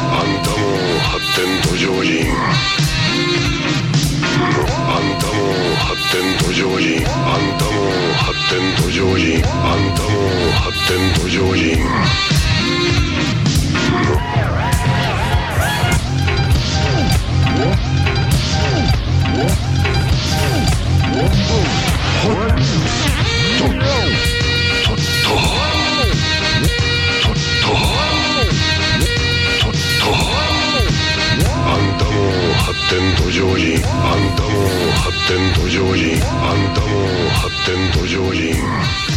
あんたも発展途上人、あんたも発展途上人、あんたも発展途上人、あんたも発展途上人。発展途上人、あんたも発展途上人、あんたも発展途上人。